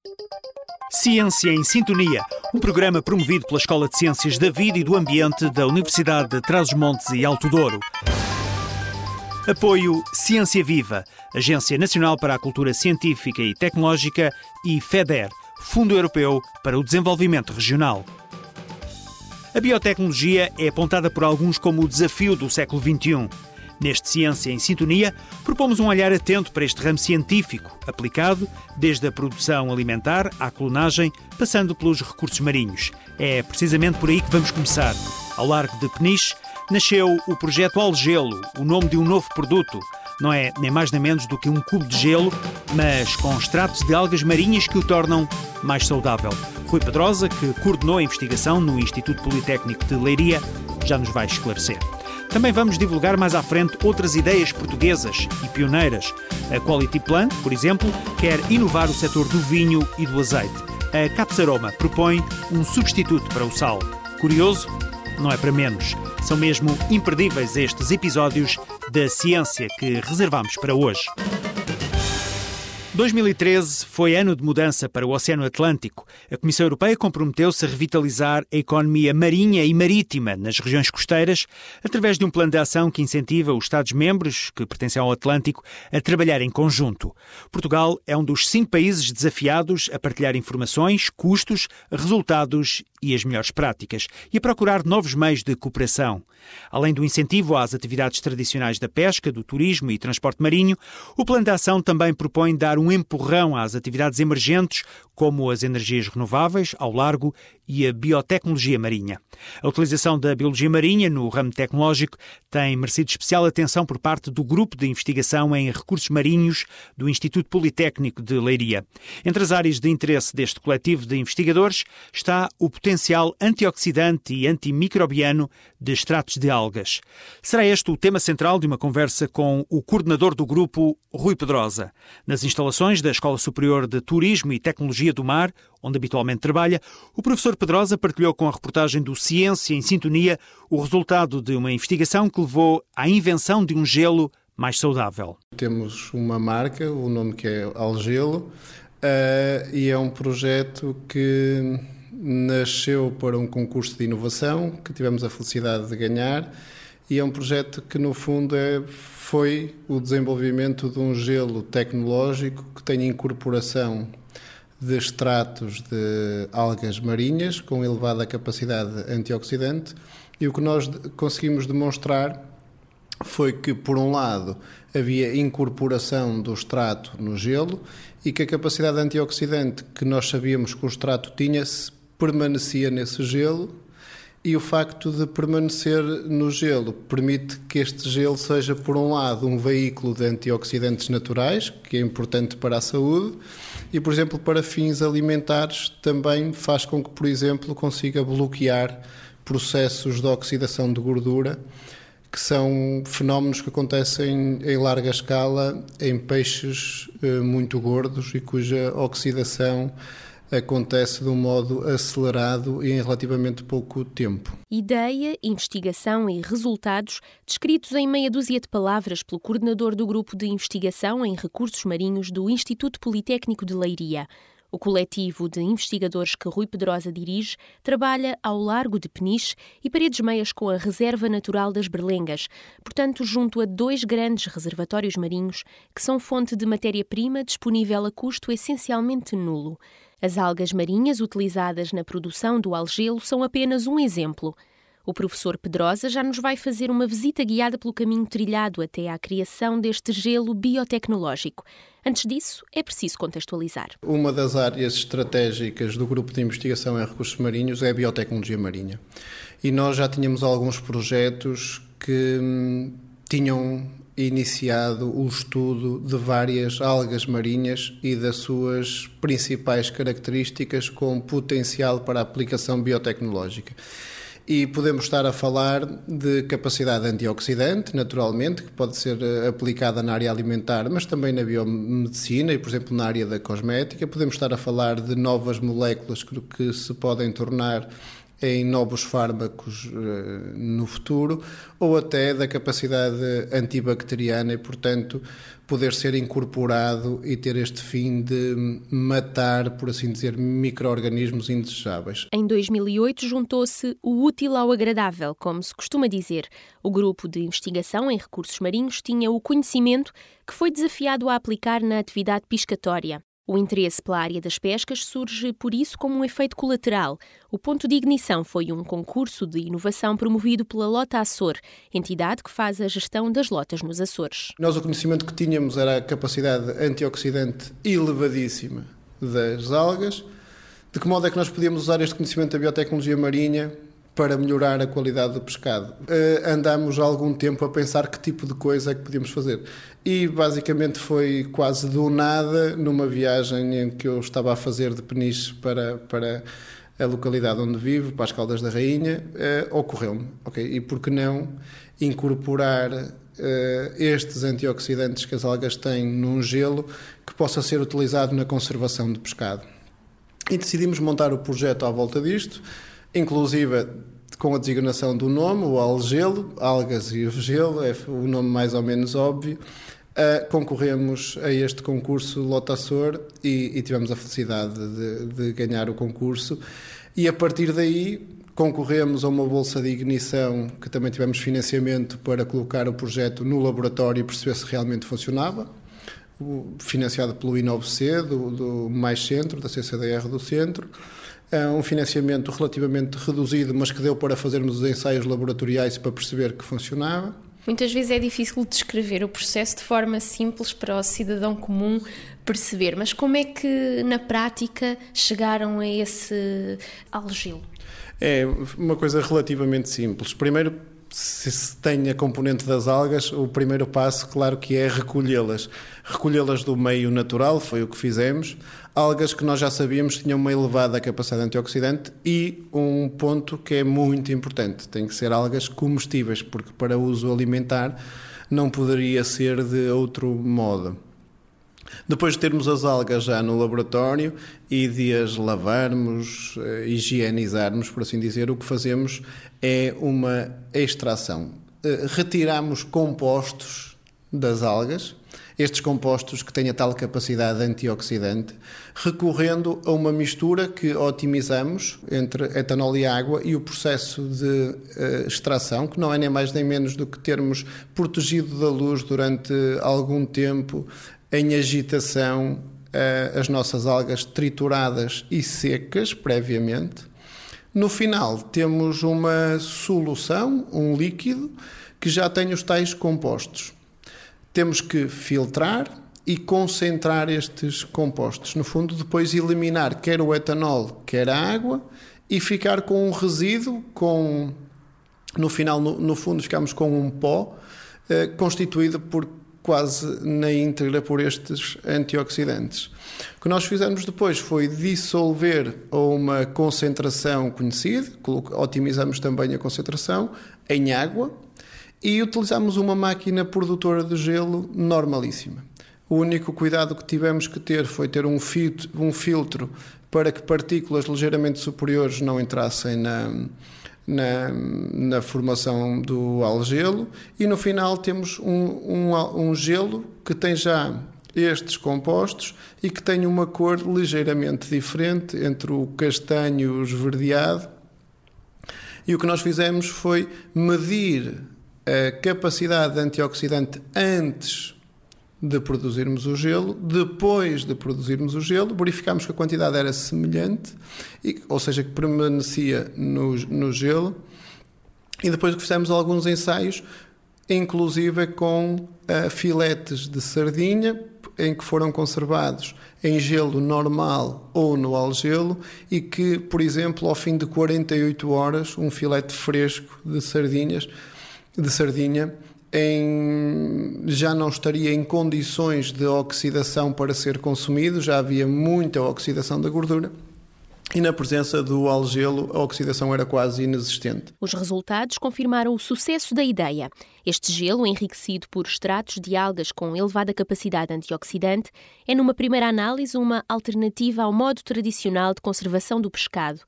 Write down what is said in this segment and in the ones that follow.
Ciência em Sintonia, um programa promovido pela Escola de Ciências da Vida e do Ambiente da Universidade de Trás-os-Montes e Alto Douro. Apoio Ciência Viva, Agência Nacional para a Cultura Científica e Tecnológica, e FEDER, Fundo Europeu para o Desenvolvimento Regional. A biotecnologia é apontada por alguns como o desafio do século XXI. Neste Ciência em Sintonia, propomos um olhar atento para este ramo científico, aplicado desde a produção alimentar à clonagem, passando pelos recursos marinhos. É precisamente por aí que vamos começar. Ao largo de Peniche, nasceu o projeto Algelo, o nome de um novo produto. Não é nem mais nem menos do que um cubo de gelo, mas com extratos de algas marinhas que o tornam mais saudável. Rui Pedrosa, que coordenou a investigação no Instituto Politécnico de Leiria, já nos vai esclarecer. Também vamos divulgar mais à frente outras ideias portuguesas e pioneiras. A Quality Plant, por exemplo, quer inovar o setor do vinho e do azeite. A Capsaroma propõe um substituto para o sal. Curioso? Não é para menos. São mesmo imperdíveis estes episódios da ciência que reservamos para hoje. 2013 foi ano de mudança para o Oceano Atlântico. A Comissão Europeia comprometeu-se a revitalizar a economia marinha e marítima nas regiões costeiras através de um plano de ação que incentiva os Estados-membros, que pertencem ao Atlântico, a trabalhar em conjunto. Portugal é um dos 5 países desafiados a partilhar informações, custos, resultados e as melhores práticas e a procurar novos meios de cooperação. Além do incentivo às atividades tradicionais da pesca, do turismo e transporte marinho, o plano de ação também propõe dar um empurrão às atividades emergentes, como as energias renováveis ao largo e a biotecnologia marinha. A utilização da biologia marinha no ramo tecnológico tem merecido especial atenção por parte do Grupo de Investigação em Recursos Marinhos do Instituto Politécnico de Leiria. Entre as áreas de interesse deste coletivo de investigadores está o potencial antioxidante e antimicrobiano de extratos de algas. Será este o tema central de uma conversa com o coordenador do grupo, Rui Pedrosa. Nas instalações da Escola Superior de Turismo e Tecnologia do Mar, onde habitualmente trabalha, o professor Pedrosa partilhou com a reportagem do Ciência em Sintonia o resultado de uma investigação que levou à invenção de um gelo mais saudável. Temos uma marca, o nome que é Algelo, e é um projeto que nasceu para um concurso de inovação que tivemos a felicidade de ganhar, e é um projeto que no fundo foi o desenvolvimento de um gelo tecnológico que tem incorporação de extratos de algas marinhas com elevada capacidade antioxidante, e o que nós conseguimos demonstrar foi que, por um lado, havia incorporação do extrato no gelo e que a capacidade antioxidante que nós sabíamos que o extrato tinha permanecia nesse gelo, e o facto de permanecer no gelo permite que este gelo seja, por um lado, um veículo de antioxidantes naturais, que é importante para a saúde, e, por exemplo, para fins alimentares também faz com que, por exemplo, consiga bloquear processos de oxidação de gordura, que são fenómenos que acontecem em larga escala em peixes muito gordos e cuja oxidação acontece de um modo acelerado e em relativamente pouco tempo. Ideia, investigação e resultados descritos em meia dúzia de palavras pelo coordenador do Grupo de Investigação em Recursos Marinhos do Instituto Politécnico de Leiria. O coletivo de investigadores que Rui Pedrosa dirige trabalha ao largo de Peniche e Paredes Meias com a Reserva Natural das Berlengas, portanto junto a 2 grandes reservatórios marinhos que são fonte de matéria-prima disponível a custo essencialmente nulo. As algas marinhas utilizadas na produção do algelo são apenas um exemplo. O professor Pedrosa já nos vai fazer uma visita guiada pelo caminho trilhado até à criação deste gelo biotecnológico. Antes disso, é preciso contextualizar. Uma das áreas estratégicas do Grupo de Investigação em Recursos Marinhos é a biotecnologia marinha. E nós já tínhamos alguns projetos que tinham iniciado o estudo de várias algas marinhas e das suas principais características com potencial para a aplicação biotecnológica. E podemos estar a falar de capacidade antioxidante, naturalmente, que pode ser aplicada na área alimentar, mas também na biomedicina e, por exemplo, na área da cosmética. Podemos estar a falar de novas moléculas que se podem tornar em novos fármacos no futuro, ou até da capacidade antibacteriana e, portanto, poder ser incorporado e ter este fim de matar, por assim dizer, micro-organismos indesejáveis. Em 2008 juntou-se o útil ao agradável, como se costuma dizer. O grupo de investigação em recursos marinhos tinha o conhecimento que foi desafiado a aplicar na atividade pescatória. O interesse pela área das pescas surge, por isso, como um efeito colateral. O ponto de ignição foi um concurso de inovação promovido pela Lota Açor, entidade que faz a gestão das lotas nos Açores. Nós o conhecimento que tínhamos era a capacidade antioxidante elevadíssima das algas. De que modo é que nós podíamos usar este conhecimento da biotecnologia marinha para melhorar a qualidade do pescado? Andámos há algum tempo a pensar que tipo de coisa é que podíamos fazer. E basicamente foi quase do nada, numa viagem em que eu estava a fazer de Peniche para a localidade onde vivo, para as Caldas da Rainha, ocorreu-me. Okay? E por que não incorporar estes antioxidantes que as algas têm num gelo que possa ser utilizado na conservação de pescado? E decidimos montar o projeto à volta disto, inclusive com a designação do nome, o algelo, algas e o gelo, é o nome mais ou menos óbvio. Concorremos a este concurso Lota Açor e tivemos a felicidade de ganhar o concurso. E a partir daí concorremos a uma bolsa de ignição, que também tivemos financiamento para colocar o projeto no laboratório e perceber se realmente funcionava, financiado pelo INOVC, do Mais Centro, da CCDR do Centro. Um financiamento relativamente reduzido, mas que deu para fazermos os ensaios laboratoriais para perceber que funcionava. Muitas vezes é difícil descrever o processo de forma simples para o cidadão comum perceber, mas como é que na prática chegaram a esse algelo? É uma coisa relativamente simples. Primeiro, se tem a componente das algas, o primeiro passo, claro que é recolhê-las. Recolhê-las do meio natural, foi o que fizemos. Algas que nós já sabíamos tinham uma elevada capacidade antioxidante e um ponto que é muito importante, tem que ser algas comestíveis, porque para uso alimentar não poderia ser de outro modo. Depois de termos as algas já no laboratório e de as lavarmos, higienizarmos, por assim dizer, o que fazemos é uma extração. Retiramos compostos das algas, estes compostos que têm a tal capacidade antioxidante, recorrendo a uma mistura que otimizamos entre etanol e água e o processo de extração, que não é nem mais nem menos do que termos protegido da luz durante algum tempo em agitação as nossas algas trituradas e secas previamente. No final temos uma solução, um líquido, que já tem os tais compostos. Temos que filtrar e concentrar estes compostos. No fundo, depois eliminar quer o etanol, quer a água e ficar com um resíduo, no final, no fundo, ficamos com um pó constituído por quase na íntegra por estes antioxidantes. O que nós fizemos depois foi dissolver a uma concentração conhecida, otimizamos também a concentração, em água e utilizamos uma máquina produtora de gelo normalíssima. O único cuidado que tivemos que ter foi ter um filtro para que partículas ligeiramente superiores não entrassem na formação do algelo e no final temos um gelo que tem já estes compostos e que tem uma cor ligeiramente diferente entre o castanho e o esverdeado. E o que nós fizemos foi medir a capacidade antioxidante antes de produzirmos o gelo, depois de produzirmos o gelo, verificámos que a quantidade era semelhante, ou seja, que permanecia no gelo, e depois que fizemos alguns ensaios, inclusive com filetes de sardinha, em que foram conservados em gelo normal ou no algelo, e que, por exemplo, ao fim de 48 horas, um filete fresco de sardinha já não estaria em condições de oxidação para ser consumido, já havia muita oxidação da gordura e na presença do algelo a oxidação era quase inexistente. Os resultados confirmaram o sucesso da ideia. Este gelo, enriquecido por extratos de algas com elevada capacidade antioxidante, é numa primeira análise uma alternativa ao modo tradicional de conservação do pescado.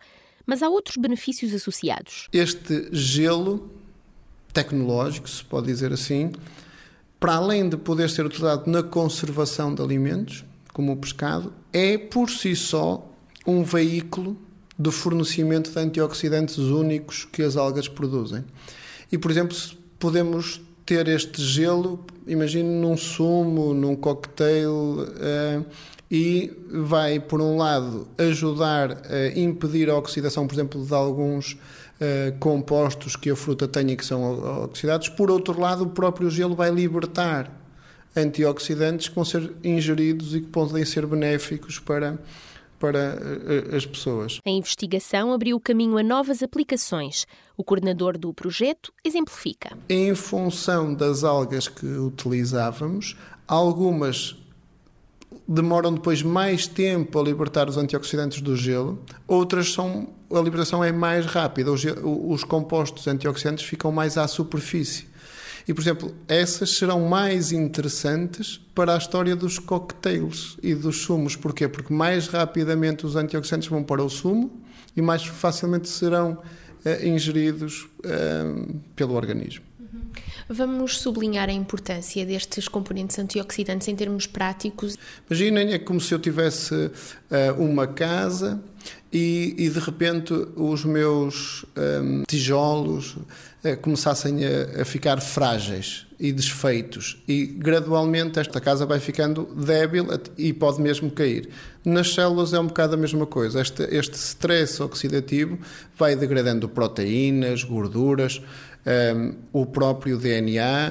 mas há outros benefícios associados. Este gelo tecnológico, se pode dizer assim, para além de poder ser utilizado na conservação de alimentos, como o pescado, é por si só um veículo de fornecimento de antioxidantes únicos que as algas produzem. E, por exemplo, podemos ter este gelo, imagine num sumo, num cocktail, e vai, por um lado, ajudar a impedir a oxidação, por exemplo, de alguns compostos que a fruta tem e que são oxidados. Por outro lado, o próprio gelo vai libertar antioxidantes que vão ser ingeridos e que podem ser benéficos para as pessoas. A investigação abriu o caminho a novas aplicações. O coordenador do projeto exemplifica. Em função das algas que utilizávamos, algumas demoram depois mais tempo a libertar os antioxidantes do gelo, outras a liberação é mais rápida, os compostos antioxidantes ficam mais à superfície. E, por exemplo, essas serão mais interessantes para a história dos cocktails e dos sumos. Porquê? Porque mais rapidamente os antioxidantes vão para o sumo e mais facilmente serão ingeridos pelo organismo. Vamos sublinhar a importância destes componentes antioxidantes em termos práticos. Imaginem, é como se eu tivesse uma casa e de repente os meus tijolos começassem a ficar frágeis e desfeitos, e gradualmente esta casa vai ficando débil e pode mesmo cair. Nas células é um bocado a mesma coisa. Este stress oxidativo vai degradando proteínas, gorduras, o próprio DNA,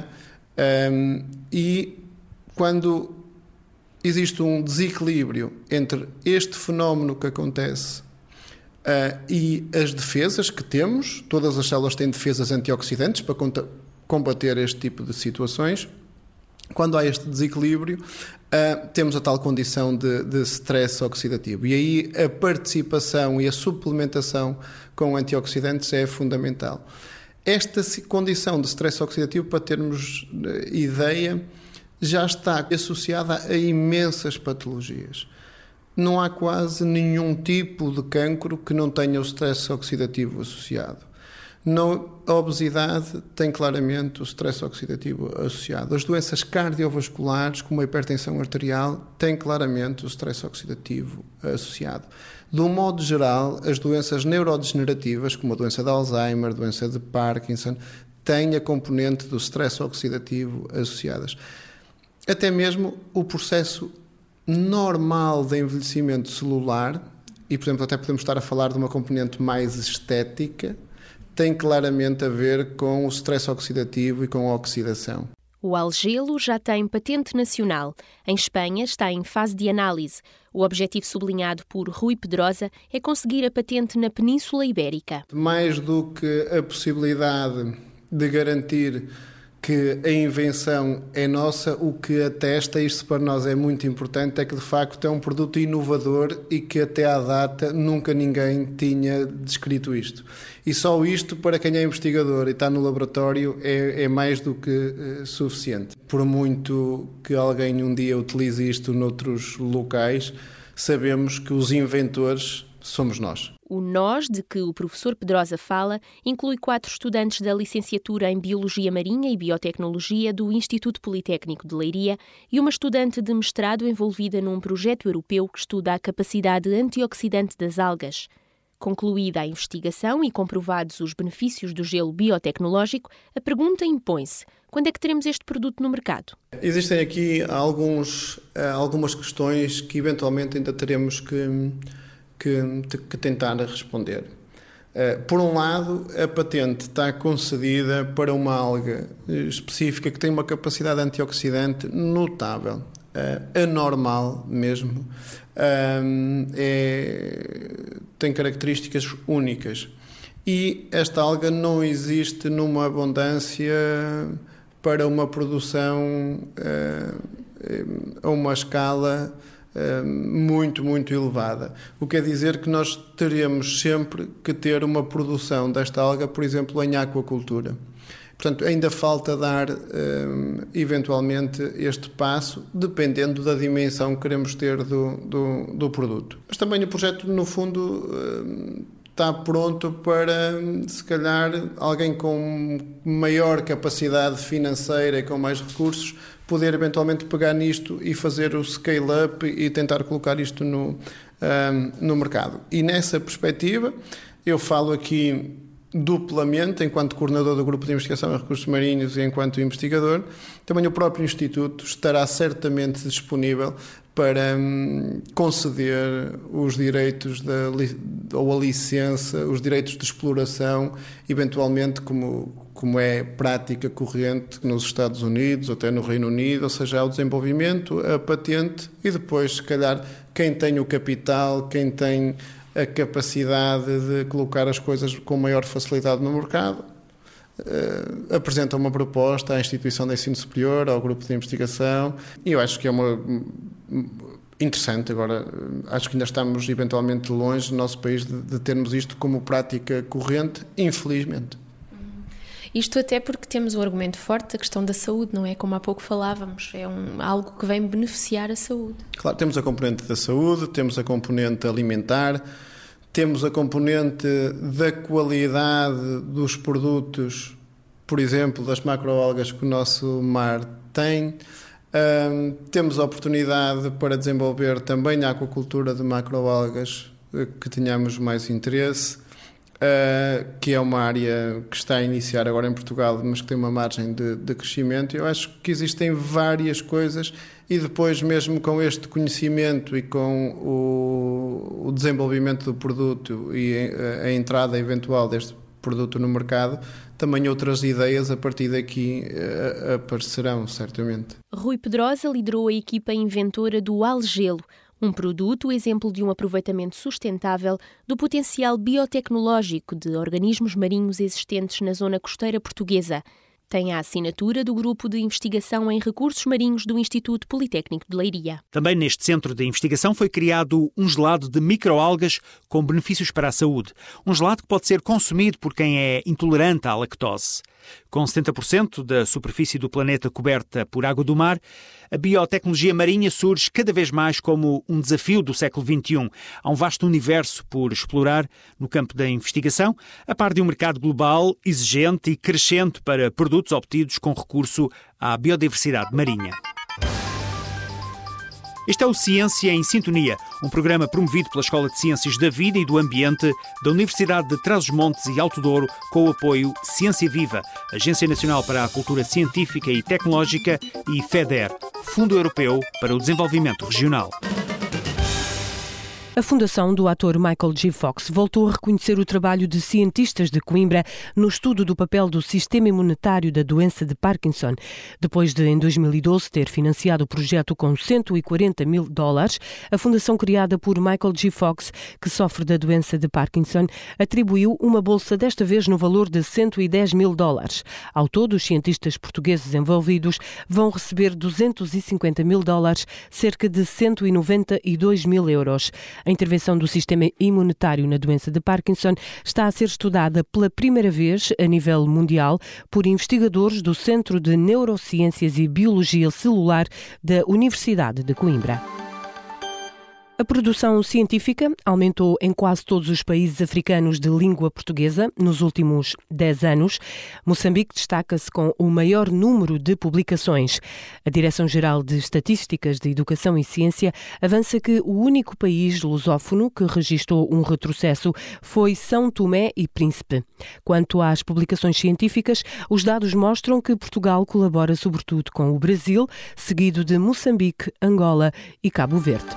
e quando existe um desequilíbrio entre este fenómeno que acontece e as defesas que temos, todas as células têm defesas antioxidantes para combater este tipo de situações. Quando há este desequilíbrio, temos a tal condição de stress oxidativo. E aí a participação e a suplementação com antioxidantes é fundamental. Esta condição de stress oxidativo, para termos ideia, já está associada a imensas patologias. Não há quase nenhum tipo de cancro que não tenha o stress oxidativo associado. A obesidade tem claramente o stress oxidativo associado. As doenças cardiovasculares, como a hipertensão arterial, têm claramente o stress oxidativo associado. De um modo geral, as doenças neurodegenerativas, como a doença de Alzheimer, a doença de Parkinson, têm a componente do stress oxidativo associadas. Até mesmo o processo normal de envelhecimento celular, e, por exemplo, até podemos estar a falar de uma componente mais estética, tem claramente a ver com o stress oxidativo e com a oxidação. O algelo já tem patente nacional. Em Espanha está em fase de análise. O objetivo sublinhado por Rui Pedrosa é conseguir a patente na Península Ibérica. Mais do que a possibilidade de garantir que a invenção é nossa, o que atesta, isto para nós é muito importante, é que de facto é um produto inovador e que até à data nunca ninguém tinha descrito isto. E só isto, para quem é investigador e está no laboratório, é mais do que suficiente. Por muito que alguém um dia utilize isto noutros locais, sabemos que os inventores somos nós. O nós de que o professor Pedrosa fala inclui 4 estudantes da licenciatura em Biologia Marinha e Biotecnologia do Instituto Politécnico de Leiria e uma estudante de mestrado envolvida num projeto europeu que estuda a capacidade antioxidante das algas. Concluída a investigação e comprovados os benefícios do gelo biotecnológico, a pergunta impõe-se: quando é que teremos este produto no mercado? Existem aqui algumas questões que eventualmente ainda teremos que tentar responder. Por um lado, a patente está concedida para uma alga específica que tem uma capacidade antioxidante notável, anormal mesmo, tem características únicas. E esta alga não existe numa abundância para uma produção a uma escala muito, muito elevada. O que quer dizer que nós teremos sempre que ter uma produção desta alga, por exemplo, em aquacultura. Portanto, ainda falta dar, eventualmente, este passo, dependendo da dimensão que queremos ter do produto. Mas também o projeto, no fundo, está pronto para, se calhar, alguém com maior capacidade financeira e com mais recursos, poder eventualmente pegar nisto e fazer o scale-up e tentar colocar isto no mercado. E nessa perspectiva, eu falo aqui duplamente, enquanto coordenador do Grupo de Investigação em Recursos Marinhos e enquanto investigador, também o próprio Instituto estará certamente disponível para conceder os direitos ou a licença, os direitos de exploração, eventualmente como é prática corrente nos Estados Unidos ou até no Reino Unido, ou seja, ao desenvolvimento, a patente e depois, se calhar, quem tem o capital, quem tem a capacidade de colocar as coisas com maior facilidade no mercado, apresenta uma proposta à instituição de ensino superior, ao grupo de investigação, e eu acho que é interessante. Agora, acho que ainda estamos eventualmente longe no nosso país de termos isto como prática corrente, infelizmente. Isto até porque temos um argumento forte da questão da saúde, não é? Como há pouco falávamos, é algo que vem beneficiar a saúde. Claro, temos a componente da saúde, temos a componente alimentar, temos a componente da qualidade dos produtos, por exemplo, das macroalgas que o nosso mar tem. Temos a oportunidade para desenvolver também a aquacultura de macroalgas que tenhamos mais interesse, que é uma área que está a iniciar agora em Portugal, mas que tem uma margem de crescimento. Eu acho que existem várias coisas e depois, mesmo com este conhecimento e com o desenvolvimento do produto e a entrada eventual deste produto no mercado, também outras ideias a partir daqui aparecerão, certamente. Rui Pedrosa liderou a equipa inventora do Algelo, um produto exemplo de um aproveitamento sustentável do potencial biotecnológico de organismos marinhos existentes na zona costeira portuguesa. Tem a assinatura do Grupo de Investigação em Recursos Marinhos do Instituto Politécnico de Leiria. Também neste centro de investigação foi criado um gelado de microalgas com benefícios para a saúde. Um gelado que pode ser consumido por quem é intolerante à lactose. Com 70% da superfície do planeta coberta por água do mar, a biotecnologia marinha surge cada vez mais como um desafio do século XXI. Há um vasto universo por explorar no campo da investigação, a par de um mercado global exigente e crescente para produtos obtidos com recurso à biodiversidade marinha. Este é o Ciência em Sintonia, um programa promovido pela Escola de Ciências da Vida e do Ambiente da Universidade de Trás-os-Montes e Alto Douro, com o apoio Ciência Viva, Agência Nacional para a Cultura Científica e Tecnológica, e FEDER, Fundo Europeu para o Desenvolvimento Regional. A fundação do ator Michael J. Fox voltou a reconhecer o trabalho de cientistas de Coimbra no estudo do papel do sistema imunitário da doença de Parkinson. Depois de, em 2012, ter financiado o projeto com $140 mil, a fundação criada por Michael J. Fox, que sofre da doença de Parkinson, atribuiu uma bolsa desta vez no valor de $110 mil. Ao todo, os cientistas portugueses envolvidos vão receber $250 mil, cerca de 192 mil euros. A intervenção do sistema imunitário na doença de Parkinson está a ser estudada pela primeira vez a nível mundial por investigadores do Centro de Neurociências e Biologia Celular da Universidade de Coimbra. A produção científica aumentou em quase todos os países africanos de língua portuguesa nos últimos 10 anos. Moçambique destaca-se com o maior número de publicações. A Direção-Geral de Estatísticas de Educação e Ciência avança que o único país lusófono que registrou um retrocesso foi São Tomé e Príncipe. Quanto às publicações científicas, os dados mostram que Portugal colabora sobretudo com o Brasil, seguido de Moçambique, Angola e Cabo Verde.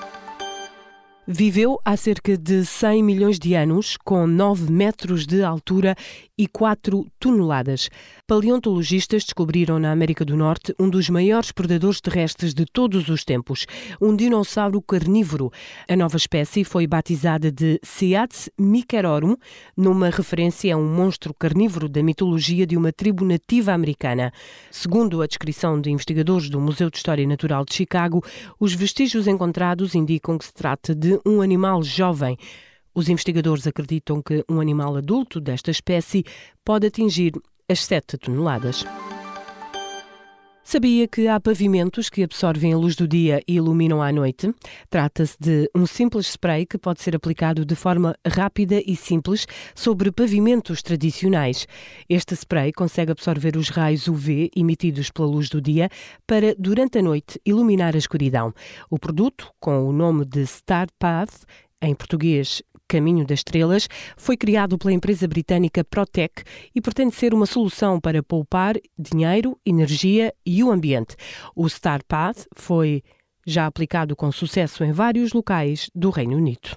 Viveu há cerca de 100 milhões de anos, com 9 metros de altura e 4 toneladas. Paleontologistas descobriram na América do Norte um dos maiores predadores terrestres de todos os tempos, um dinossauro carnívoro. A nova espécie foi batizada de Ceads micerorum, numa referência a um monstro carnívoro da mitologia de uma tribo nativa americana. Segundo a descrição de investigadores do Museu de História Natural de Chicago, os vestígios encontrados indicam que se trata de um animal jovem. Os investigadores acreditam que um animal adulto desta espécie pode atingir as 7 toneladas. Sabia que há pavimentos que absorvem a luz do dia e iluminam à noite? Trata-se de um simples spray que pode ser aplicado de forma rápida e simples sobre pavimentos tradicionais. Este spray consegue absorver os raios UV emitidos pela luz do dia para, durante a noite, iluminar a escuridão. O produto, com o nome de Star Path, em português Caminho das Estrelas, foi criado pela empresa britânica Protec e pretende ser uma solução para poupar dinheiro, energia e o ambiente. O Star Path foi já aplicado com sucesso em vários locais do Reino Unido.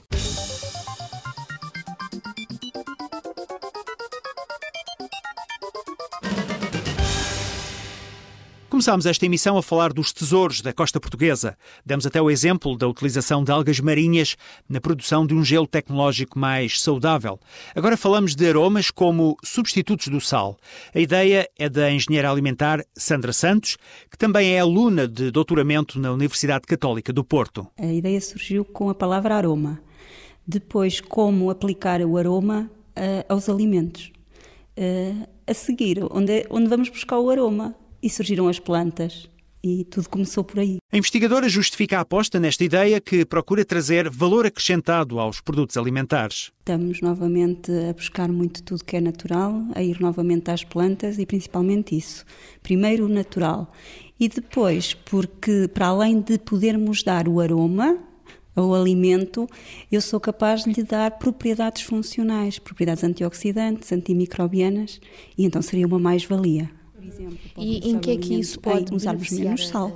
Começámos esta emissão a falar dos tesouros da costa portuguesa. Demos até o exemplo da utilização de algas marinhas na produção de um gelo tecnológico mais saudável. Agora falamos de aromas como substitutos do sal. A ideia é da engenheira alimentar Sandra Santos, que também é aluna de doutoramento na Universidade Católica do Porto. A ideia surgiu com a palavra aroma. Depois, como aplicar o aroma aos alimentos. A seguir, onde vamos buscar o aroma? E surgiram as plantas e tudo começou por aí. A investigadora justifica a aposta nesta ideia que procura trazer valor acrescentado aos produtos alimentares. Estamos novamente a buscar muito tudo que é natural, a ir novamente às plantas e principalmente isso. Primeiro o natural e depois porque para além de podermos dar o aroma ao alimento, eu sou capaz de lhe dar propriedades funcionais, propriedades antioxidantes, antimicrobianas e então seria uma mais-valia. Exemplo, e em que é que isso pode usarmos menos sal?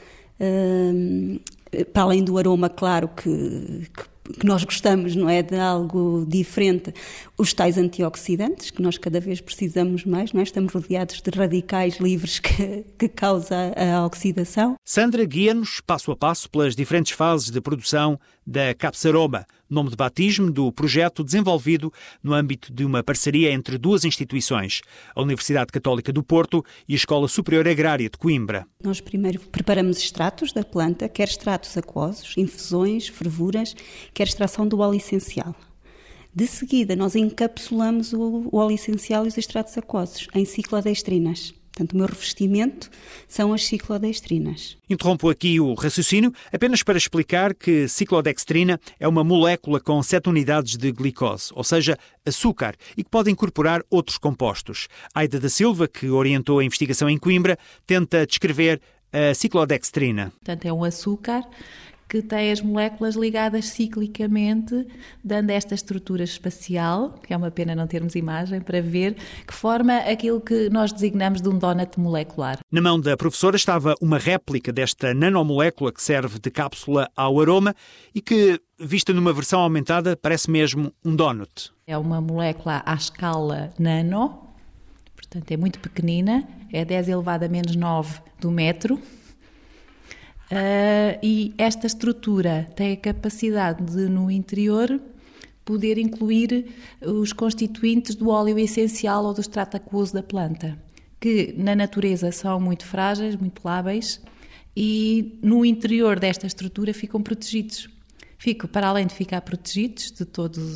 Para além do aroma, claro, que nós gostamos, não é, de algo diferente, os tais antioxidantes, que nós cada vez precisamos mais, não é? Estamos rodeados de radicais livres que causa a oxidação. Sandra guia-nos passo a passo pelas diferentes fases de produção da Capsaroma, nome de batismo do projeto desenvolvido no âmbito de uma parceria entre duas instituições, a Universidade Católica do Porto e a Escola Superior Agrária de Coimbra. Nós primeiro preparamos extratos da planta, quer extratos aquosos, infusões, fervuras, quer extração do óleo essencial. De seguida, nós encapsulamos o óleo essencial e os extratos aquosos em ciclodextrinas. Portanto, o meu revestimento são as ciclodextrinas. Interrompo aqui o raciocínio apenas para explicar que ciclodextrina é uma molécula com 7 unidades de glicose, ou seja, açúcar, e que pode incorporar outros compostos. Aida da Silva, que orientou a investigação em Coimbra, tenta descrever a ciclodextrina. Portanto, é um açúcar que tem as moléculas ligadas ciclicamente, dando esta estrutura espacial, que é uma pena não termos imagem para ver, que forma aquilo que nós designamos de um donut molecular. Na mão da professora estava uma réplica desta nanomolécula que serve de cápsula ao aroma e que, vista numa versão aumentada, parece mesmo um donut. É uma molécula à escala nano, portanto é muito pequenina, é 10 elevado a menos 9 do metro. E esta estrutura tem a capacidade de, no interior, poder incluir os constituintes do óleo essencial ou do extrato aquoso da planta, que na natureza são muito frágeis, muito lábeis, e no interior desta estrutura ficam protegidos. Para além de ficar protegidos de todos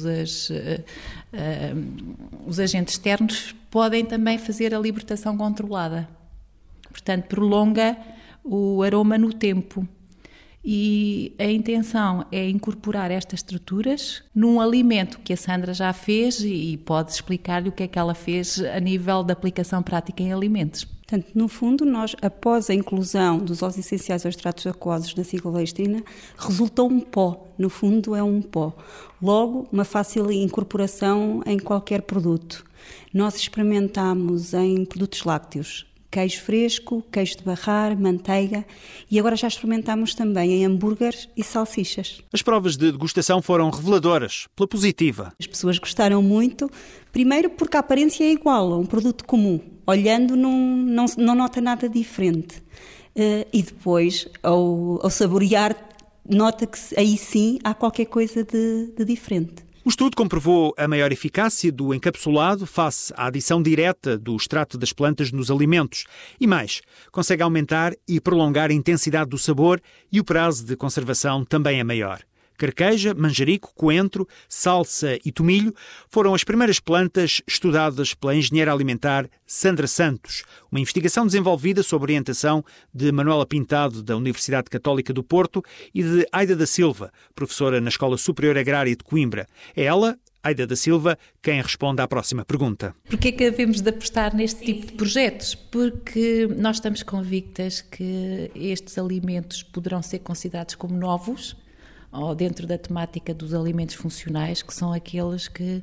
os agentes externos, podem também fazer a libertação controlada. Portanto, prolonga o aroma no tempo. E a intenção é incorporar estas estruturas num alimento que a Sandra já fez e pode explicar-lhe o que é que ela fez a nível de aplicação prática em alimentos. Portanto, no fundo, nós, após a inclusão dos óleos essenciais aos extratos aquosos da ciclodextrina, resultou um pó. No fundo, é um pó. Logo, uma fácil incorporação em qualquer produto. Nós experimentámos em produtos lácteos, queijo fresco, queijo de barrar, manteiga e agora já experimentámos também em hambúrgueres e salsichas. As provas de degustação foram reveladoras, pela positiva. As pessoas gostaram muito, primeiro porque a aparência é igual a um produto comum. Olhando não nota nada diferente. E depois, ao saborear, nota que aí sim há qualquer coisa de diferente. O estudo comprovou a maior eficácia do encapsulado face à adição direta do extrato das plantas nos alimentos. E mais, consegue aumentar e prolongar a intensidade do sabor e o prazo de conservação também é maior. Carqueja, manjerico, coentro, salsa e tomilho foram as primeiras plantas estudadas pela engenheira alimentar Sandra Santos, uma investigação desenvolvida sob orientação de Manuela Pintado, da Universidade Católica do Porto, e de Aida da Silva, professora na Escola Superior Agrária de Coimbra. É ela, Aida da Silva, quem responde à próxima pergunta. Porquê é que devemos de apostar neste tipo de projetos? Porque nós estamos convictas que estes alimentos poderão ser considerados como novos, ou dentro da temática dos alimentos funcionais, que são aqueles que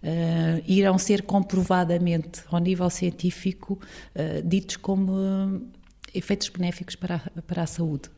irão ser comprovadamente, ao nível científico, ditos como efeitos benéficos para a saúde.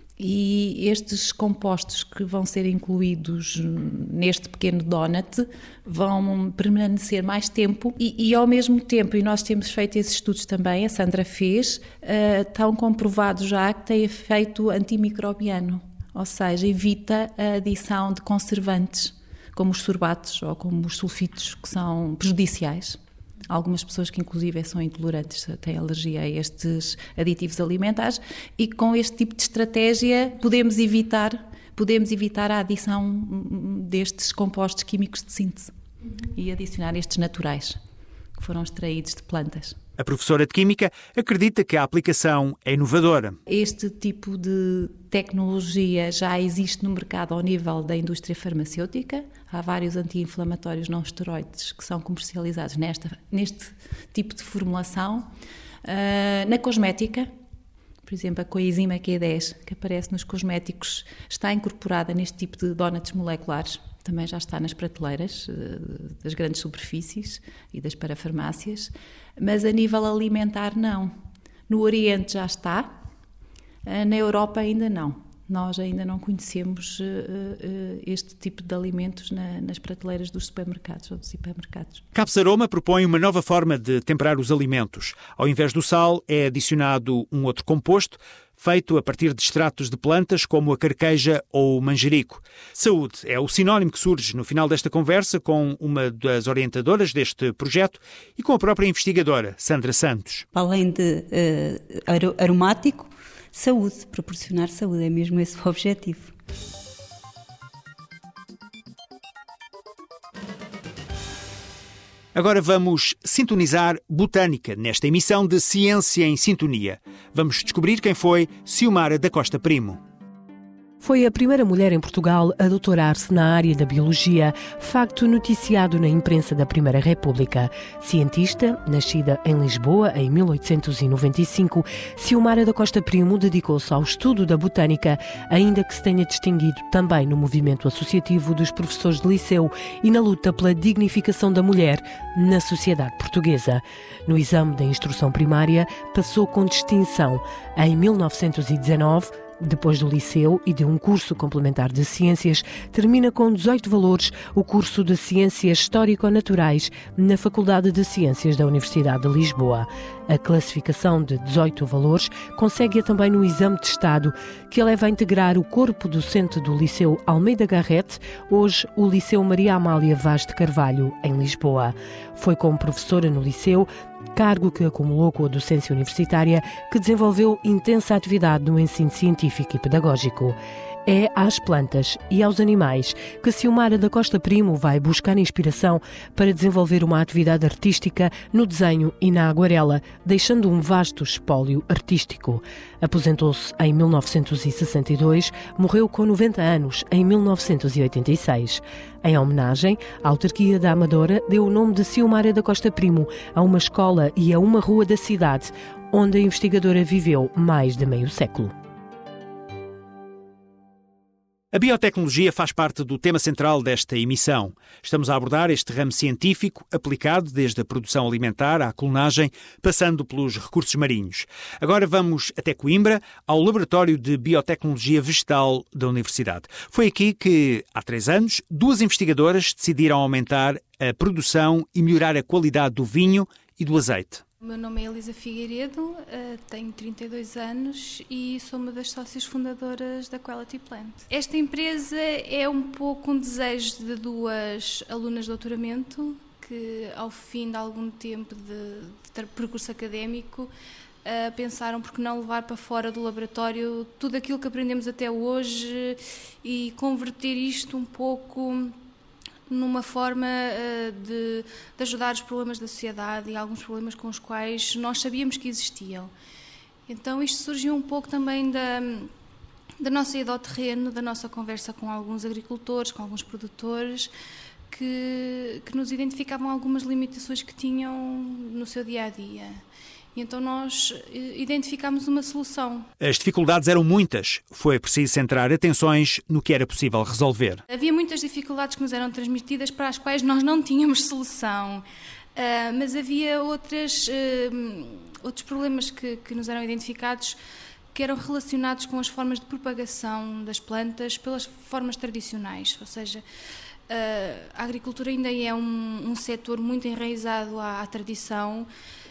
E estes compostos que vão ser incluídos neste pequeno donut vão permanecer mais tempo e ao mesmo tempo, e nós temos feito esses estudos também, a Sandra fez, estão comprovados já que tem efeito antimicrobiano. Ou seja, evita a adição de conservantes, como os sorbatos ou como os sulfitos, que são prejudiciais. Algumas pessoas que inclusive são intolerantes, têm alergia a estes aditivos alimentares, e com este tipo de estratégia podemos evitar a adição destes compostos químicos de síntese e adicionar estes naturais, que foram extraídos de plantas. A professora de Química acredita que a aplicação é inovadora. Este tipo de tecnologia já existe no mercado ao nível da indústria farmacêutica. Há vários anti-inflamatórios não esteroides que são comercializados neste tipo de formulação. Na cosmética, por exemplo, a coenzima Q10, que aparece nos cosméticos, está incorporada neste tipo de donuts moleculares. Também já está nas prateleiras das grandes superfícies e das parafarmácias, mas a nível alimentar não. No Oriente já está, na Europa ainda não. Nós ainda não conhecemos este tipo de alimentos nas prateleiras dos supermercados ou dos hipermercados. Capes Aroma propõe uma nova forma de temperar os alimentos. Ao invés do sal, é adicionado um outro composto, feito a partir de extratos de plantas como a carqueja ou o manjerico. Saúde é o sinónimo que surge no final desta conversa com uma das orientadoras deste projeto e com a própria investigadora, Sandra Santos. Além de aromático, saúde, proporcionar saúde, é mesmo esse o objetivo. Agora vamos sintonizar botânica nesta emissão de Ciência em Sintonia. Vamos descobrir quem foi Ciumara da Costa Primo. Foi a primeira mulher em Portugal a doutorar-se na área da biologia, facto noticiado na imprensa da Primeira República. Cientista, nascida em Lisboa em 1895, Ciumara da Costa Primo dedicou-se ao estudo da botânica, ainda que se tenha distinguido também no movimento associativo dos professores de liceu e na luta pela dignificação da mulher na sociedade portuguesa. No exame da instrução primária, passou com distinção. Em 1919, depois do liceu e de um curso complementar de ciências, termina com 18 valores o curso de Ciências Histórico-Naturais na Faculdade de Ciências da Universidade de Lisboa. A classificação de 18 valores consegue-a também no exame de Estado, que a leva a integrar o corpo docente do Liceu Almeida Garrett, hoje o Liceu Maria Amália Vaz de Carvalho, em Lisboa. Foi como professora no Liceu, cargo que acumulou com a docência universitária, que desenvolveu intensa atividade no ensino científico e pedagógico. É às plantas e aos animais que Ciumara da Costa Primo vai buscar inspiração para desenvolver uma atividade artística no desenho e na aguarela, deixando um vasto espólio artístico. Aposentou-se em 1962, morreu com 90 anos em 1986. Em homenagem, a autarquia da Amadora deu o nome de Ciumara da Costa Primo a uma escola e a uma rua da cidade, onde a investigadora viveu mais de meio século. A biotecnologia faz parte do tema central desta emissão. Estamos a abordar este ramo científico aplicado desde a produção alimentar à clonagem, passando pelos recursos marinhos. Agora vamos até Coimbra, ao Laboratório de Biotecnologia Vegetal da Universidade. Foi aqui que, há 3 anos, 2 investigadoras decidiram aumentar a produção e melhorar a qualidade do vinho e do azeite. O meu nome é Elisa Figueiredo, tenho 32 anos e sou uma das sócias fundadoras da Quality Plant. Esta empresa é um pouco um desejo de 2 alunas de doutoramento que, ao fim de algum tempo de percurso académico, pensaram por que não levar para fora do laboratório tudo aquilo que aprendemos até hoje e converter isto um pouco numa forma de ajudar os problemas da sociedade e alguns problemas com os quais nós sabíamos que existiam. Então isto surgiu um pouco também da nossa ida ao terreno, da nossa conversa com alguns agricultores, com alguns produtores, que nos identificavam algumas limitações que tinham no seu dia-a-dia. E então nós identificámos uma solução. As dificuldades eram muitas. Foi preciso centrar atenções no que era possível resolver. Havia muitas dificuldades que nos eram transmitidas para as quais nós não tínhamos solução. Mas havia outros problemas que nos eram identificados que eram relacionados com as formas de propagação das plantas pelas formas tradicionais. Ou seja, a agricultura ainda é um setor muito enraizado à tradição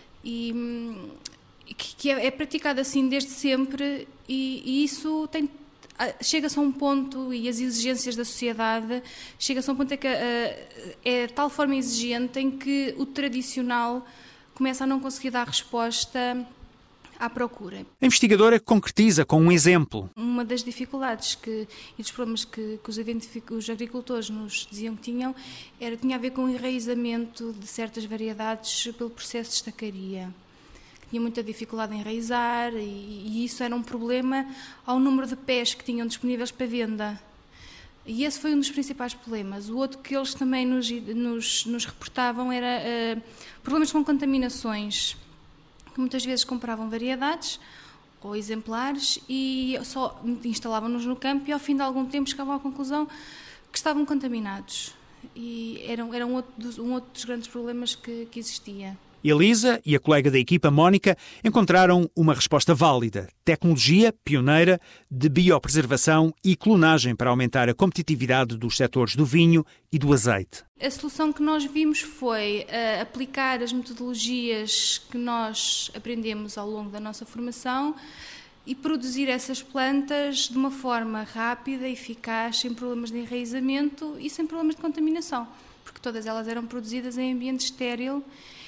e que é praticado assim desde sempre e isso chega-se a um ponto, e as exigências da sociedade, chega-se a um ponto é que é de tal forma exigente em que o tradicional começa a não conseguir dar resposta à procura. A investigadora concretiza com um exemplo. Uma das dificuldades e dos problemas que os agricultores nos diziam que tinha a ver com o enraizamento de certas variedades pelo processo de estacaria. Tinha muita dificuldade em enraizar e isso era um problema ao número de pés que tinham disponíveis para venda. E esse foi um dos principais problemas. O outro que eles também nos reportavam era problemas com contaminações. Muitas vezes compravam variedades ou exemplares e só instalavam-nos no campo e ao fim de algum tempo chegavam à conclusão que estavam contaminados. E era um outro dos grandes problemas que existia. Elisa e a colega da equipa, Mónica, encontraram uma resposta válida. Tecnologia pioneira de biopreservação e clonagem para aumentar a competitividade dos setores do vinho e do azeite. A solução que nós vimos foi aplicar as metodologias que nós aprendemos ao longo da nossa formação e produzir essas plantas de uma forma rápida, eficaz, sem problemas de enraizamento e sem problemas de contaminação, porque todas elas eram produzidas em ambiente estéril.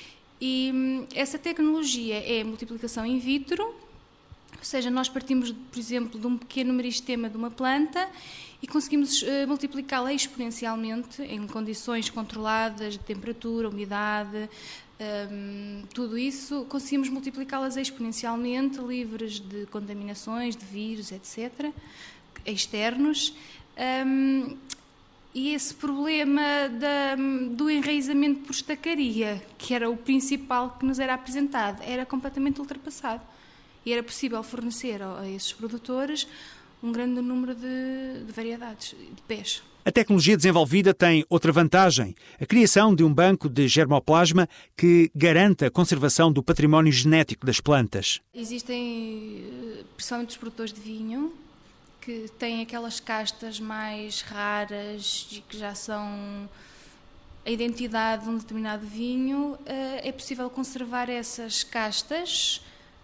E essa tecnologia é multiplicação in vitro, ou seja, nós partimos, por exemplo, de um pequeno meristema de uma planta e conseguimos multiplicá-la exponencialmente em condições controladas de temperatura, umidade, tudo isso, conseguimos multiplicá-las exponencialmente, livres de contaminações, de vírus, etc., externos. E esse problema do enraizamento por estacaria, que era o principal que nos era apresentado, era completamente ultrapassado. E era possível fornecer a esses produtores um grande número de variedades, de pés. A tecnologia desenvolvida tem outra vantagem, a criação de um banco de germoplasma que garante a conservação do património genético das plantas. Existem, principalmente os produtores de vinho, que têm aquelas castas mais raras e que já são a identidade de um determinado vinho, é possível conservar essas castas,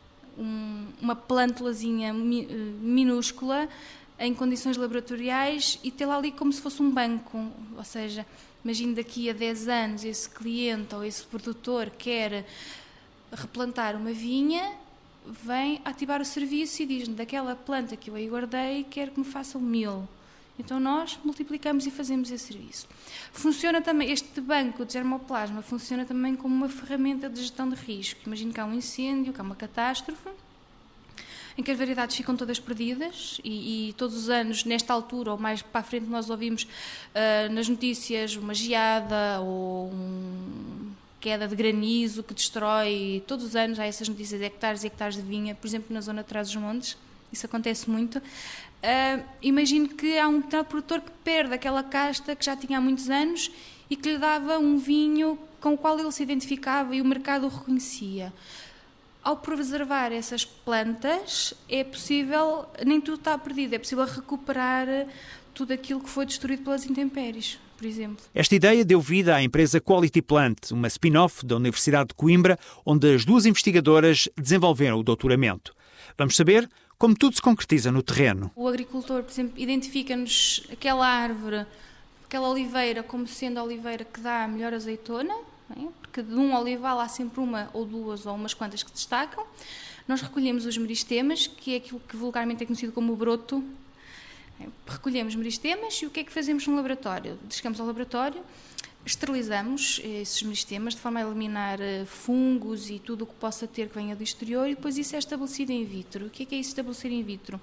uma plântulazinha minúscula, em condições laboratoriais e tê-la ali como se fosse um banco. Ou seja, imagine daqui a 10 anos esse cliente ou esse produtor quer replantar uma vinha, vem ativar o serviço e diz-me daquela planta que eu aí guardei, quero que me façam 1000. Então nós multiplicamos e fazemos esse serviço. Funciona também, este banco de germoplasma funciona também como uma ferramenta de gestão de risco. Imagine que há um incêndio, que há uma catástrofe, em que as variedades ficam todas perdidas e todos os anos, nesta altura ou mais para a frente, nós ouvimos nas notícias uma geada ou queda de granizo que destrói, todos os anos há essas notícias, hectares e hectares de vinha, por exemplo, na zona de Trás-os-Montes, isso acontece muito. Imagino que há um determinado produtor que perde aquela casta que já tinha há muitos anos e que lhe dava um vinho com o qual ele se identificava e o mercado o reconhecia. Ao preservar essas plantas, é possível, nem tudo está perdido, é possível recuperar tudo aquilo que foi destruído pelas intempéries, por exemplo. Esta ideia deu vida à empresa Quality Plant, uma spin-off da Universidade de Coimbra, onde as duas investigadoras desenvolveram o doutoramento. Vamos saber como tudo se concretiza no terreno. O agricultor, por exemplo, identifica-nos aquela árvore, aquela oliveira, como sendo a oliveira que dá a melhor azeitona, não é? Porque de um olival há sempre uma ou duas ou umas quantas que destacam. Nós recolhemos os meristemas, que é aquilo que vulgarmente é conhecido como o broto. Recolhemos meristemas e o que é que fazemos no laboratório? Chegamos ao laboratório, esterilizamos esses meristemas de forma a eliminar fungos e tudo o que possa ter que venha do exterior e depois isso é estabelecido in vitro. O que é isso estabelecer in vitro?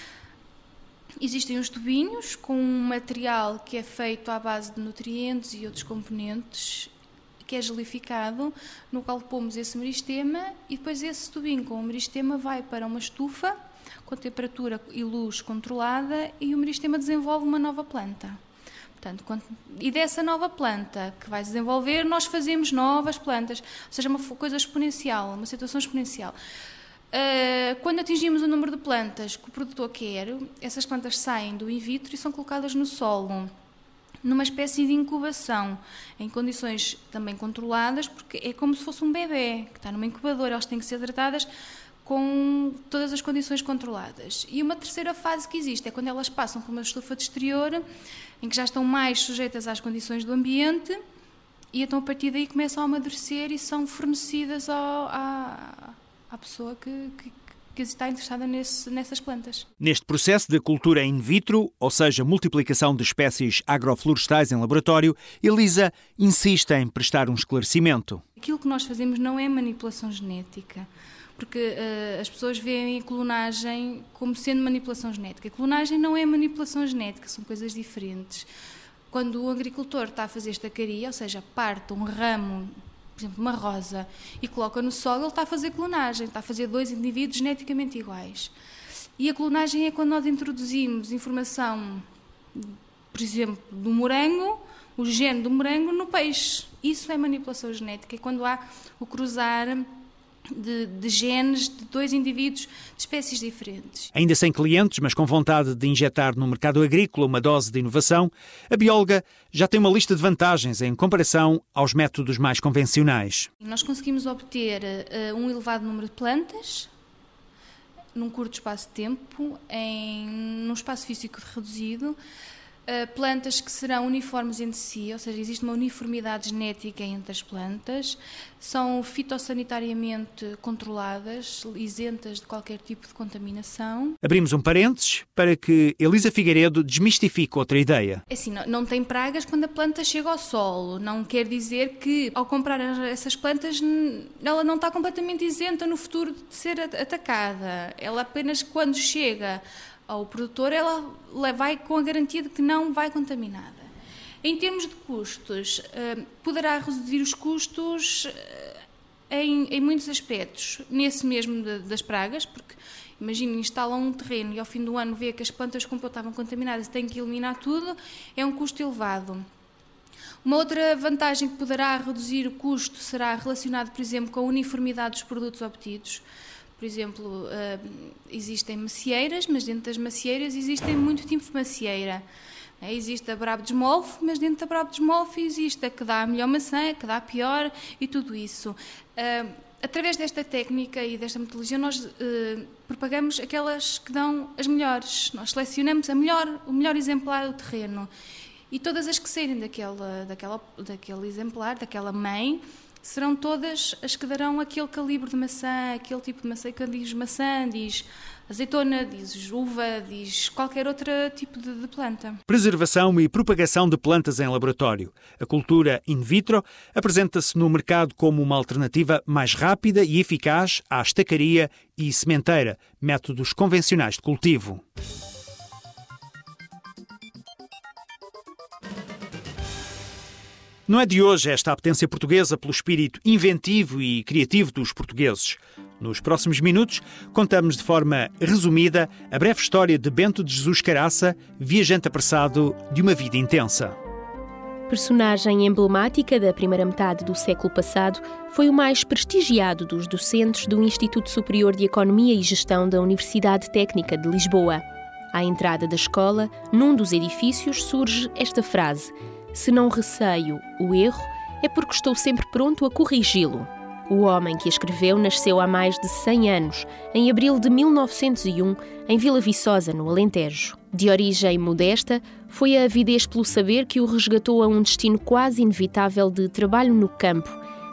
Existem uns tubinhos com um material que é feito à base de nutrientes e outros componentes, que é gelificado, no qual pomos esse meristema e depois esse tubinho com o meristema vai para uma estufa com temperatura e luz controlada e o meristema desenvolve uma nova planta. Portanto, e dessa nova planta que vai se desenvolver, nós fazemos novas plantas, ou seja, uma coisa exponencial, uma situação exponencial. Quando atingimos o número de plantas que o produtor quer, essas plantas saem do in vitro e são colocadas no solo, numa espécie de incubação, em condições também controladas, porque é como se fosse um bebê que está numa incubadora, elas têm que ser tratadas com todas as condições controladas. E uma terceira fase que existe é quando elas passam por uma estufa de exterior, em que já estão mais sujeitas às condições do ambiente, e então a partir daí começam a amadurecer e são fornecidas à pessoa que está interessada nessas plantas. Neste processo de cultura in vitro, ou seja, multiplicação de espécies agroflorestais em laboratório, Elisa insiste em prestar um esclarecimento. Aquilo que nós fazemos não é manipulação genética, porque as pessoas veem a clonagem como sendo manipulação genética. A clonagem não é manipulação genética, são coisas diferentes. Quando o agricultor está a fazer estacaria, ou seja, parte um ramo, por exemplo, uma rosa, e coloca no solo, ele está a fazer clonagem, está a fazer 2 indivíduos geneticamente iguais. E a clonagem é quando nós introduzimos informação, por exemplo, do morango, o gene do morango no peixe. Isso é manipulação genética, é quando há o cruzar de genes de 2 indivíduos de espécies diferentes. Ainda sem clientes, mas com vontade de injetar no mercado agrícola uma dose de inovação, a bióloga já tem uma lista de vantagens em comparação aos métodos mais convencionais. Nós conseguimos obter um elevado número de plantas num curto espaço de tempo, num espaço físico reduzido, plantas que serão uniformes entre si, ou seja, existe uma uniformidade genética entre as plantas, são fitossanitariamente controladas, isentas de qualquer tipo de contaminação. Abrimos um parênteses para que Elisa Figueiredo desmistifique outra ideia. É assim, não tem pragas quando a planta chega ao solo, não quer dizer que ao comprar essas plantas ela não está completamente isenta no futuro de ser atacada, ela apenas quando chega ao produtor, ela vai com a garantia de que não vai contaminada. Em termos de custos, poderá reduzir os custos em muitos aspectos, nesse mesmo das pragas, porque imagina, instalam um terreno e ao fim do ano vê que as plantas que comprou estavam contaminadas e tem que eliminar tudo, é um custo elevado. Uma outra vantagem que poderá reduzir o custo será relacionado, por exemplo, com a uniformidade dos produtos obtidos. Por exemplo, existem macieiras, mas dentro das macieiras existem muito tipo de macieira. Existe a Brabo de Esmolfe, mas dentro da Brabo de Esmolfe existe a que dá a melhor maçã, a que dá a pior e tudo isso. Através desta técnica e desta metodologia nós propagamos aquelas que dão as melhores. Nós selecionamos o melhor exemplar do terreno. E todas as que saírem daquele exemplar, daquela mãe, serão todas as que darão aquele calibre de maçã, aquele tipo de maçã. Quando diz maçã, diz azeitona, diz uva, diz qualquer outro tipo de planta. Preservação e propagação de plantas em laboratório. A cultura in vitro apresenta-se no mercado como uma alternativa mais rápida e eficaz à estacaria e sementeira, métodos convencionais de cultivo. Não é de hoje esta apetência portuguesa pelo espírito inventivo e criativo dos portugueses. Nos próximos minutos, contamos de forma resumida a breve história de Bento de Jesus Caraça, viajante apressado de uma vida intensa. Personagem emblemática da primeira metade do século passado, foi o mais prestigiado dos docentes do Instituto Superior de Economia e Gestão da Universidade Técnica de Lisboa. À entrada da escola, num dos edifícios, surge esta frase: "Se não receio o erro, é porque estou sempre pronto a corrigi-lo." O homem que a escreveu nasceu há mais de 100 anos, em abril de 1901, em Vila Viçosa, no Alentejo. De origem modesta, foi a avidez pelo saber que o resgatou a um destino quase inevitável de trabalho no campo,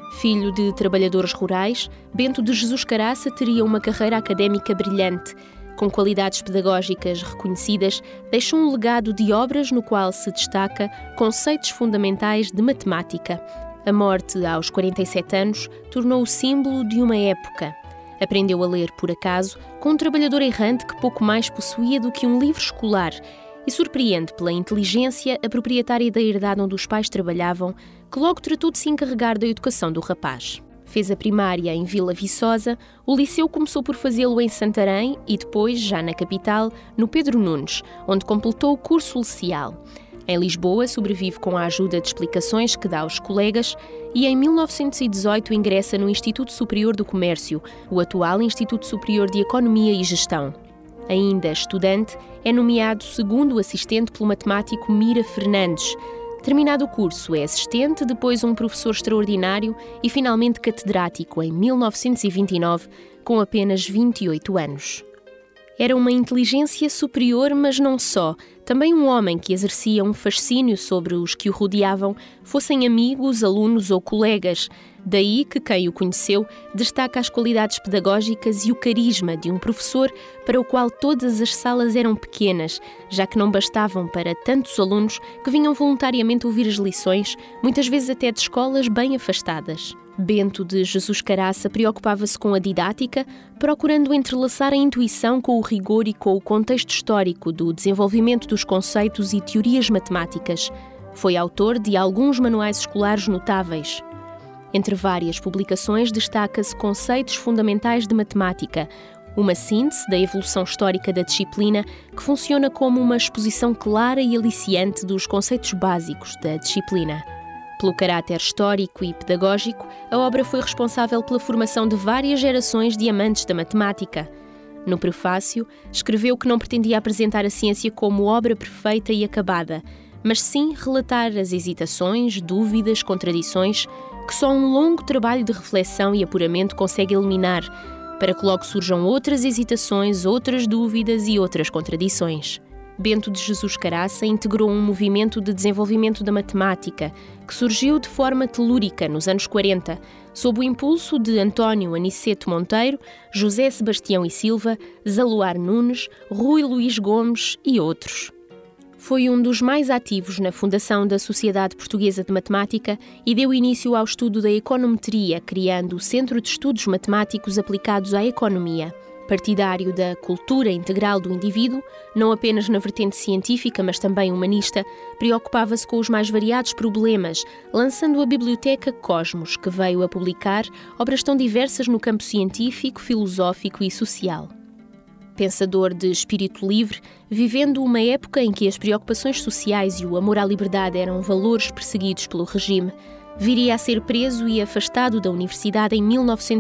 Filho de trabalhadores rurais, Bento de Jesus Caraça teria uma carreira académica brilhante. Com qualidades pedagógicas reconhecidas, deixou um legado de obras no qual se destaca conceitos fundamentais de matemática. A morte, aos 47 anos, tornou-o símbolo de uma época. Aprendeu a ler por acaso, com um trabalhador errante que pouco mais possuía do que um livro escolar, e surpreende pela inteligência a proprietária da herdade onde os pais trabalhavam, que logo tratou de se encarregar da educação do rapaz. Fez a primária em Vila Viçosa, o liceu começou por fazê-lo em Santarém e depois, já na capital, no Pedro Nunes, onde completou o curso liceal. Em Lisboa, sobrevive com a ajuda de explicações que dá aos colegas e em 1918 ingressa no Instituto Superior do Comércio, o atual Instituto Superior de Economia e Gestão. Ainda estudante, é nomeado segundo assistente pelo matemático Mira Fernandes. Terminado o curso, é assistente, depois um professor extraordinário e finalmente catedrático em 1929, com apenas 28 anos. Era uma inteligência superior, mas não só. Também um homem que exercia um fascínio sobre os que o rodeavam, fossem amigos, alunos ou colegas. Daí que quem o conheceu destaca as qualidades pedagógicas e o carisma de um professor para o qual todas as salas eram pequenas, já que não bastavam para tantos alunos que vinham voluntariamente ouvir as lições, muitas vezes até de escolas bem afastadas. Bento de Jesus Caraça preocupava-se com a didática, procurando entrelaçar a intuição com o rigor e com o contexto histórico do desenvolvimento dos conceitos e teorias matemáticas. Foi autor de alguns manuais escolares notáveis. Entre várias publicações destaca-se Conceitos Fundamentais de Matemática, uma síntese da evolução histórica da disciplina que funciona como uma exposição clara e aliciante dos conceitos básicos da disciplina. Pelo caráter histórico e pedagógico, a obra foi responsável pela formação de várias gerações de amantes da matemática. No prefácio, escreveu que não pretendia apresentar a ciência como obra perfeita e acabada, mas sim relatar as hesitações, dúvidas, contradições que só um longo trabalho de reflexão e apuramento consegue eliminar, para que logo surjam outras hesitações, outras dúvidas e outras contradições. Bento de Jesus Caraça integrou um movimento de desenvolvimento da matemática que surgiu de forma telúrica nos anos 40, sob o impulso de António Aniceto Monteiro, José Sebastião e Silva, Zaluar Nunes, Rui Luís Gomes e outros. Foi um dos mais ativos na fundação da Sociedade Portuguesa de Matemática e deu início ao estudo da econometria, criando o Centro de Estudos Matemáticos Aplicados à Economia. Partidário da cultura integral do indivíduo, não apenas na vertente científica, mas também humanista, preocupava-se com os mais variados problemas, lançando a Biblioteca Cosmos, que veio a publicar obras tão diversas no campo científico, filosófico e social. Pensador de espírito livre, vivendo uma época em que as preocupações sociais e o amor à liberdade eram valores perseguidos pelo regime, viria a ser preso e afastado da universidade em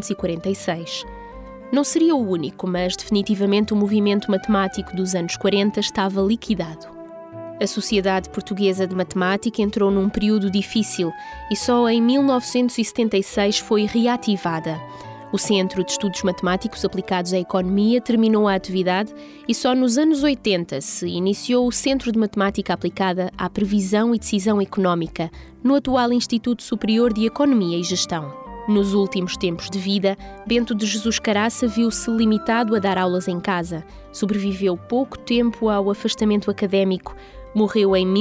1946. Não seria o único, mas definitivamente o movimento matemático dos anos 40 estava liquidado. A Sociedade Portuguesa de Matemática entrou num período difícil e só em 1976 foi reativada. O Centro de Estudos Matemáticos Aplicados à Economia terminou a atividade e só nos anos 80 se iniciou o Centro de Matemática Aplicada à Previsão e Decisão Económica, no atual Instituto Superior de Economia e Gestão. Nos últimos tempos de vida, Bento de Jesus Caraça viu-se limitado a dar aulas em casa. Sobreviveu pouco tempo ao afastamento académico. Morreu em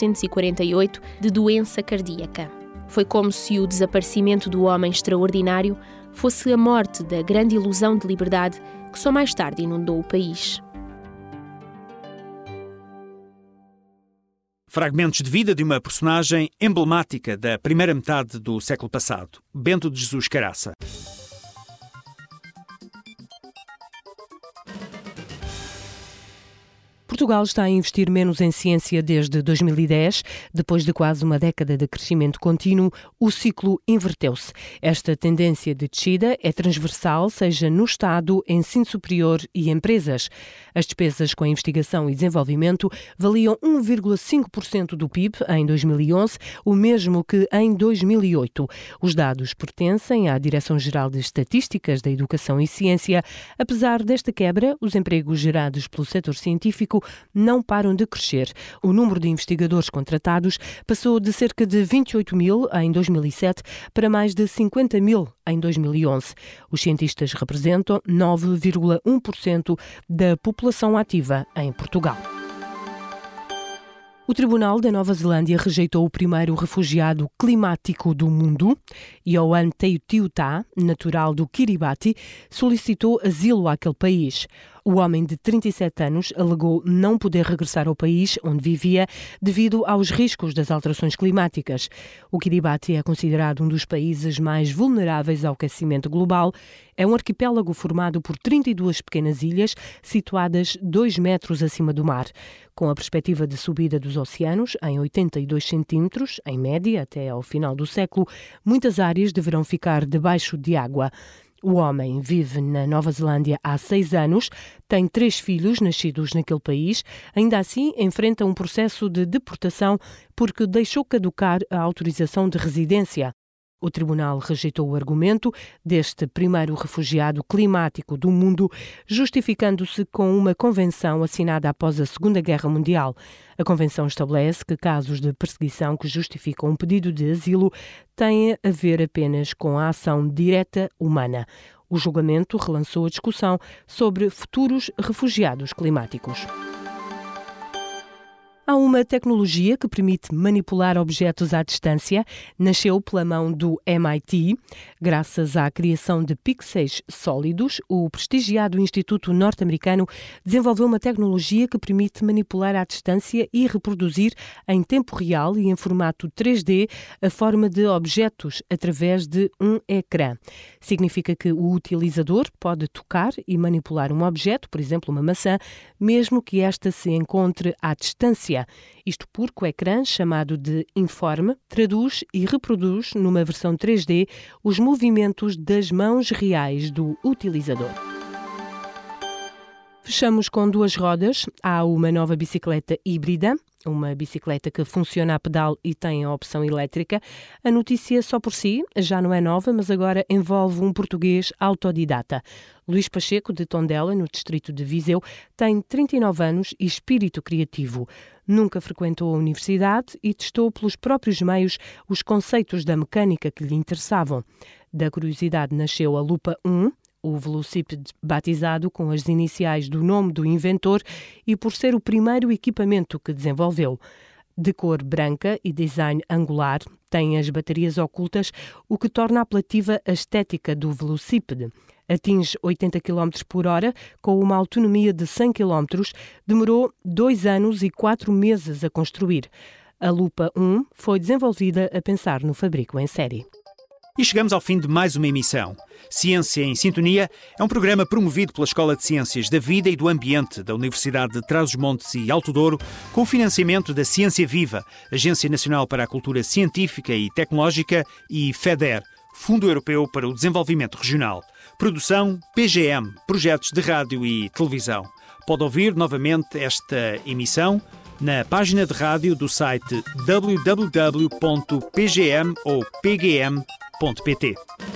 1948 de doença cardíaca. Foi como se o desaparecimento do homem extraordinário fosse a morte da grande ilusão de liberdade que só mais tarde inundou o país. Fragmentos de vida de uma personagem emblemática da primeira metade do século passado, Bento de Jesus Caraça. Portugal está a investir menos em ciência desde 2010. Depois de quase uma década de crescimento contínuo, o ciclo inverteu-se. Esta tendência de descida é transversal, seja no Estado, ensino superior e empresas. As despesas com a investigação e desenvolvimento valiam 1,5% do PIB em 2011, o mesmo que em 2008. Os dados pertencem à Direção-Geral de Estatísticas da Educação e Ciência. Apesar desta quebra, os empregos gerados pelo setor científico não param de crescer. O número de investigadores contratados passou de cerca de 28 mil em 2007 para mais de 50 mil em 2011. Os cientistas representam 9,1% da população ativa em Portugal. O Tribunal da Nova Zelândia rejeitou o primeiro refugiado climático do mundo. Ioan Teutiutá, natural do Kiribati, solicitou asilo àquele país. O homem de 37 anos alegou não poder regressar ao país onde vivia devido aos riscos das alterações climáticas. O Kiribati é considerado um dos países mais vulneráveis ao aquecimento global. É um arquipélago formado por 32 pequenas ilhas situadas 2 metros acima do mar. Com a perspectiva de subida dos oceanos em 82 centímetros, em média, até ao final do século, muitas áreas deverão ficar debaixo de água. O homem vive na Nova Zelândia há 6 anos, tem 3 filhos nascidos naquele país, ainda assim enfrenta um processo de deportação porque deixou caducar a autorização de residência. O tribunal rejeitou o argumento deste primeiro refugiado climático do mundo, justificando-se com uma convenção assinada após a Segunda Guerra Mundial. A convenção estabelece que casos de perseguição que justificam um pedido de asilo têm a ver apenas com a ação direta humana. O julgamento relançou a discussão sobre futuros refugiados climáticos. Há uma tecnologia que permite manipular objetos à distância. Nasceu pela mão do MIT. Graças à criação de pixels sólidos, o prestigiado Instituto norte-americano desenvolveu uma tecnologia que permite manipular à distância e reproduzir em tempo real e em formato 3D a forma de objetos através de um ecrã. Significa que o utilizador pode tocar e manipular um objeto, por exemplo, uma maçã, mesmo que esta se encontre à distância. Isto porque o ecrã, chamado de Informe, traduz e reproduz numa versão 3D os movimentos das mãos reais do utilizador. Fechamos com 2 rodas. Há uma nova bicicleta híbrida, uma bicicleta que funciona a pedal e tem a opção elétrica. A notícia só por si já não é nova, mas agora envolve um português autodidata. Luís Pacheco, de Tondela, no distrito de Viseu, tem 39 anos e espírito criativo. Nunca frequentou a universidade e testou pelos próprios meios os conceitos da mecânica que lhe interessavam. Da curiosidade nasceu a Lupa 1, o velocípede batizado com as iniciais do nome do inventor e por ser o primeiro equipamento que desenvolveu. De cor branca e design angular, tem as baterias ocultas, o que torna apelativa a estética do velocípede. Atinge 80 km por hora, com uma autonomia de 100 km, demorou 2 anos e 4 meses a construir. A Lupa 1 foi desenvolvida a pensar no fabrico em série. E chegamos ao fim de mais uma emissão. Ciência em Sintonia é um programa promovido pela Escola de Ciências da Vida e do Ambiente da Universidade de Trás-os-Montes e Alto Douro, com o financiamento da Ciência Viva, Agência Nacional para a Cultura Científica e Tecnológica, e FEDER, Fundo Europeu para o Desenvolvimento Regional. Produção PGM, Projetos de Rádio e Televisão. Pode ouvir novamente esta emissão na página de rádio do site www.pgm ou pgm.pt.